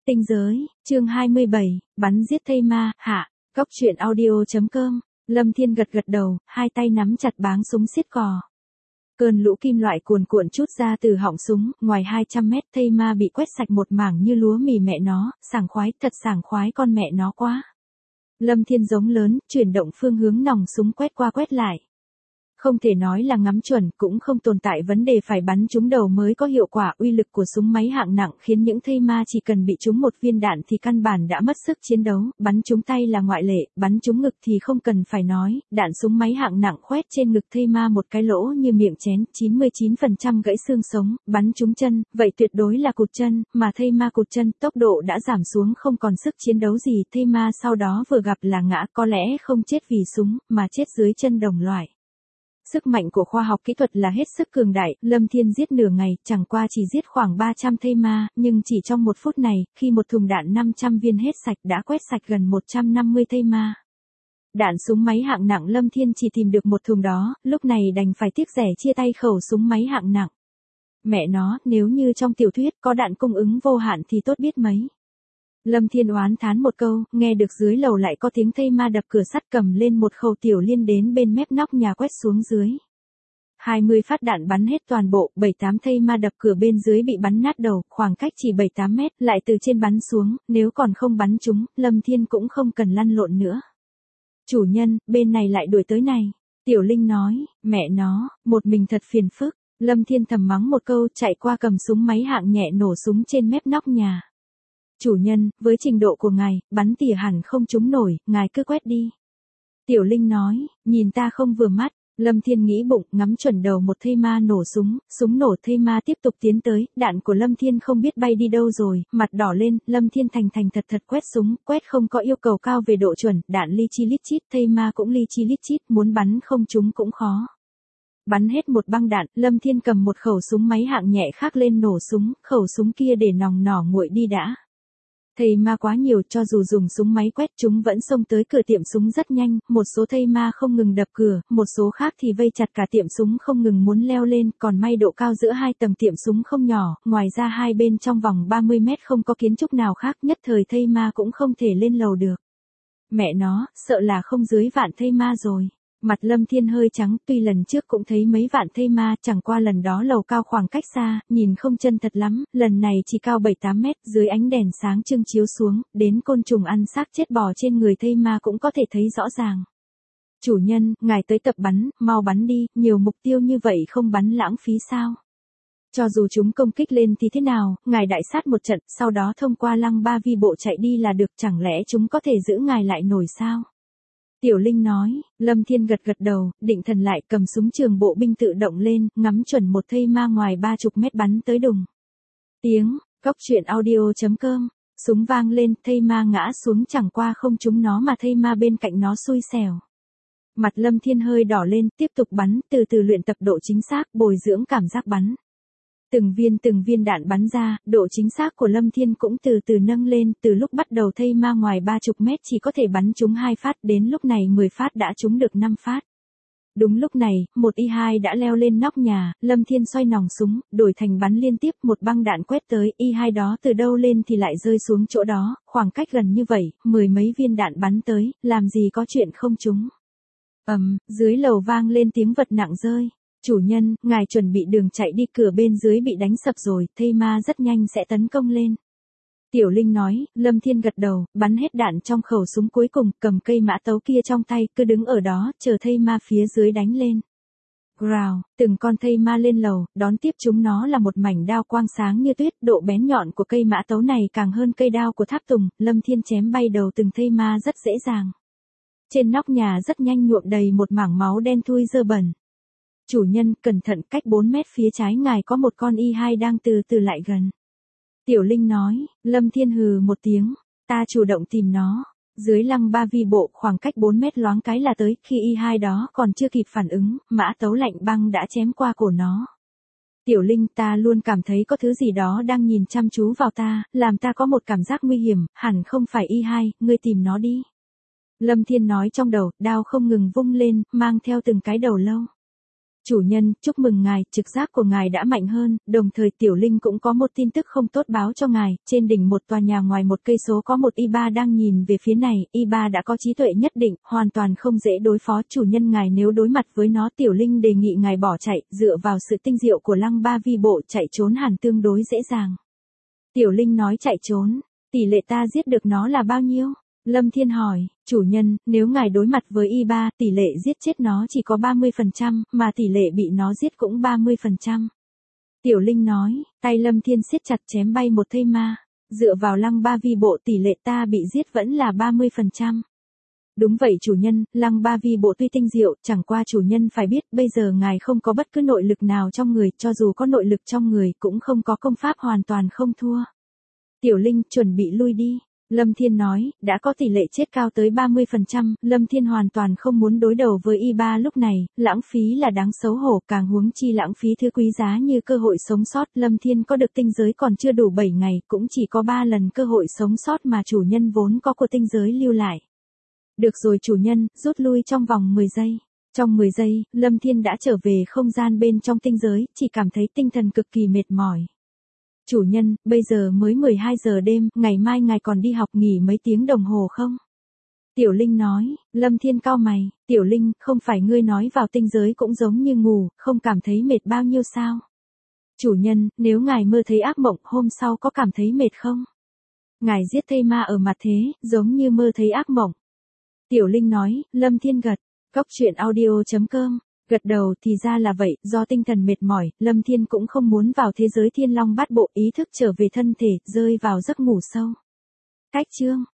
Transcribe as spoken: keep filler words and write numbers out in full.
Tinh giới, chương hai mươi bảy, bắn giết thây ma, hạ, Cóc truyện audio chấm com, Lâm Thiên gật gật đầu, hai tay nắm chặt báng súng xiết cò. Cơn lũ kim loại cuồn cuộn trút ra từ họng súng, ngoài hai trăm mét thây ma bị quét sạch một mảng như lúa mì mẹ nó, sảng khoái, thật sảng khoái con mẹ nó quá. Lâm Thiên giống lớn, chuyển động phương hướng nòng súng quét qua quét lại. Không thể nói là ngắm chuẩn, cũng không tồn tại vấn đề phải bắn trúng đầu mới có hiệu quả. Uy lực của súng máy hạng nặng khiến những thây ma chỉ cần bị trúng một viên đạn thì căn bản đã mất sức chiến đấu, bắn trúng tay là ngoại lệ, bắn trúng ngực thì không cần phải nói, đạn súng máy hạng nặng khoét trên ngực thây ma một cái lỗ như miệng chén, chín mươi chín phần trăm gãy xương sống, bắn trúng chân, vậy tuyệt đối là cụt chân, mà thây ma cụt chân, tốc độ đã giảm xuống không còn sức chiến đấu gì, thây ma sau đó vừa gặp là ngã, có lẽ không chết vì súng, mà chết dưới chân đồng loại. Sức mạnh của khoa học kỹ thuật là hết sức cường đại, Lâm Thiên giết nửa ngày, chẳng qua chỉ giết khoảng ba trăm thây ma, nhưng chỉ trong một phút này, khi một thùng đạn năm trăm viên hết sạch đã quét sạch gần một trăm năm mươi thây ma. Đạn súng máy hạng nặng Lâm Thiên chỉ tìm được một thùng đó, lúc này đành phải tiếc rẻ chia tay khẩu súng máy hạng nặng. Mẹ nó, nếu như trong tiểu thuyết có đạn cung ứng vô hạn thì tốt biết mấy. Lâm Thiên oán thán một câu, nghe được dưới lầu lại có tiếng thây ma đập cửa sắt cầm lên một khẩu tiểu liên đến bên mép nóc nhà quét xuống dưới. hai mươi phát đạn bắn hết toàn bộ, bảy tám thây ma đập cửa bên dưới bị bắn nát đầu, khoảng cách chỉ bảy tám mét, lại từ trên bắn xuống, nếu còn không bắn chúng, Lâm Thiên cũng không cần lăn lộn nữa. Chủ nhân, bên này lại đuổi tới này. Tiểu Linh nói, mẹ nó, một mình thật phiền phức. Lâm Thiên thầm mắng một câu chạy qua cầm súng máy hạng nhẹ nổ súng trên mép nóc nhà. Chủ nhân, với trình độ của ngài, bắn tỉa hẳn không trúng nổi, ngài cứ quét đi. Tiểu Linh nói, nhìn ta không vừa mắt, Lâm Thiên nghĩ bụng, ngắm chuẩn đầu một thây ma nổ súng, súng nổ thây ma tiếp tục tiến tới, đạn của Lâm Thiên không biết bay đi đâu rồi, mặt đỏ lên, Lâm Thiên thành thành thật thật quét súng, quét không có yêu cầu cao về độ chuẩn, đạn li chi lít chít, thây ma cũng li chi lít chít, muốn bắn không trúng cũng khó. Bắn hết một băng đạn, Lâm Thiên cầm một khẩu súng máy hạng nhẹ khác lên nổ súng, khẩu súng kia để nòng nỏ nguội đi đã. Thây ma quá nhiều, cho dù dùng súng máy quét chúng vẫn xông tới cửa tiệm súng rất nhanh, một số thây ma không ngừng đập cửa, một số khác thì vây chặt cả tiệm súng không ngừng muốn leo lên, còn may độ cao giữa hai tầng tiệm súng không nhỏ, ngoài ra hai bên trong vòng ba mươi mét không có kiến trúc nào khác, nhất thời thây ma cũng không thể lên lầu được. Mẹ nó, sợ là không dưới vạn thây ma rồi. Mặt Lâm Thiên hơi trắng, tuy lần trước cũng thấy mấy vạn thây ma, chẳng qua lần đó lầu cao khoảng cách xa, nhìn không chân thật lắm, lần này chỉ cao bảy tám mét, dưới ánh đèn sáng trưng chiếu xuống, đến côn trùng ăn xác chết bò trên người thây ma cũng có thể thấy rõ ràng. Chủ nhân, ngài tới tập bắn, mau bắn đi, nhiều mục tiêu như vậy không bắn lãng phí sao? Cho dù chúng công kích lên thì thế nào, ngài đại sát một trận, sau đó thông qua lăng ba vi bộ chạy đi là được, chẳng lẽ chúng có thể giữ ngài lại nổi sao? Tiểu Linh nói, Lâm Thiên gật gật đầu, định thần lại cầm súng trường bộ binh tự động lên, ngắm chuẩn một thây ma ngoài ba chục mét bắn tới đùng. Tiếng, Cóc truyện audio chấm com, súng vang lên, thây ma ngã xuống chẳng qua không trúng nó mà thây ma bên cạnh nó xui xẻo. Mặt Lâm Thiên hơi đỏ lên, tiếp tục bắn, từ từ luyện tập độ chính xác, bồi dưỡng cảm giác bắn. Từng viên từng viên đạn bắn ra, độ chính xác của Lâm Thiên cũng từ từ nâng lên, từ lúc bắt đầu thây ma ngoài ba chục mét chỉ có thể bắn trúng hai phát, đến lúc này mười phát đã trúng được năm phát. Đúng lúc này, một Y hai đã leo lên nóc nhà, Lâm Thiên xoay nòng súng, đổi thành bắn liên tiếp, một băng đạn quét tới, Y hai đó từ đâu lên thì lại rơi xuống chỗ đó, khoảng cách gần như vậy, mười mấy viên đạn bắn tới, làm gì có chuyện không trúng. Ầm, um, dưới lầu vang lên tiếng vật nặng rơi. Chủ nhân, ngài chuẩn bị đường chạy đi, cửa bên dưới bị đánh sập rồi, thây ma rất nhanh sẽ tấn công lên. Tiểu Linh nói, Lâm Thiên gật đầu, bắn hết đạn trong khẩu súng cuối cùng, cầm cây mã tấu kia trong tay, cứ đứng ở đó, chờ thây ma phía dưới đánh lên. Growl, từng con thây ma lên lầu, đón tiếp chúng nó là một mảnh đao quang sáng như tuyết, độ bén nhọn của cây mã tấu này càng hơn cây đao của tháp tùng, Lâm Thiên chém bay đầu từng thây ma rất dễ dàng. Trên nóc nhà rất nhanh nhuộm đầy một mảng máu đen thui dơ bẩn. Chủ nhân, cẩn thận, cách bốn mét phía trái ngài có một con Y hai đang từ từ lại gần. Tiểu Linh nói, Lâm Thiên hừ một tiếng, ta chủ động tìm nó. Dưới lăng ba vi bộ khoảng cách bốn mét loáng cái là tới, khi Y hai đó còn chưa kịp phản ứng, mã tấu lạnh băng đã chém qua cổ nó. Tiểu Linh, ta luôn cảm thấy có thứ gì đó đang nhìn chăm chú vào ta, làm ta có một cảm giác nguy hiểm, hẳn không phải Y hai, ngươi tìm nó đi. Lâm Thiên nói trong đầu, đao không ngừng vung lên, mang theo từng cái đầu lâu. Chủ nhân, chúc mừng ngài, trực giác của ngài đã mạnh hơn, đồng thời Tiểu Linh cũng có một tin tức không tốt báo cho ngài, trên đỉnh một tòa nhà ngoài một cây số có một y ba đang nhìn về phía này, y ba đã có trí tuệ nhất định, hoàn toàn không dễ đối phó, chủ nhân ngài nếu đối mặt với nó Tiểu Linh đề nghị ngài bỏ chạy, dựa vào sự tinh diệu của Lăng Ba Vi Bộ chạy trốn hẳn tương đối dễ dàng. Tiểu Linh nói chạy trốn, tỷ lệ ta giết được nó là bao nhiêu? Lâm Thiên hỏi, chủ nhân, nếu ngài đối mặt với y ba, tỷ lệ giết chết nó chỉ có ba mươi phần trăm, mà tỷ lệ bị nó giết cũng ba mươi phần trăm. Tiểu Linh nói, tay Lâm Thiên siết chặt chém bay một thây ma, dựa vào Lăng Ba Vi Bộ tỷ lệ ta bị giết vẫn là ba mươi phần trăm. Đúng vậy chủ nhân, Lăng Ba Vi Bộ tuy tinh diệu, chẳng qua chủ nhân phải biết, bây giờ ngài không có bất cứ nội lực nào trong người, cho dù có nội lực trong người, cũng không có công pháp hoàn toàn không thua. Tiểu Linh, chuẩn bị lui đi. Lâm Thiên nói, đã có tỷ lệ chết cao tới ba mươi phần trăm, Lâm Thiên hoàn toàn không muốn đối đầu với y ba lúc này, lãng phí là đáng xấu hổ, càng huống chi lãng phí thứ quý giá như cơ hội sống sót, Lâm Thiên có được tinh giới còn chưa đủ bảy ngày, cũng chỉ có ba lần cơ hội sống sót mà chủ nhân vốn có của tinh giới lưu lại. Được rồi chủ nhân, rút lui trong vòng mười giây. Trong mười giây, Lâm Thiên đã trở về không gian bên trong tinh giới, chỉ cảm thấy tinh thần cực kỳ mệt mỏi. Chủ nhân, bây giờ mới mười hai giờ đêm, ngày mai ngài còn đi học nghỉ mấy tiếng đồng hồ không? Tiểu Linh nói, Lâm Thiên cau mày, Tiểu Linh, không phải ngươi nói vào tinh giới cũng giống như ngủ, không cảm thấy mệt bao nhiêu sao? Chủ nhân, nếu ngài mơ thấy ác mộng, hôm sau có cảm thấy mệt không? Ngài giết thây ma ở mặt thế, giống như mơ thấy ác mộng. Tiểu Linh nói, Lâm Thiên gật, cốc truyện audio chấm com. Gật đầu thì ra là vậy, do tinh thần mệt mỏi, Lâm Thiên cũng không muốn vào thế giới thiên long bát bộ, ý thức trở về thân thể, rơi vào giấc ngủ sâu. Cách chương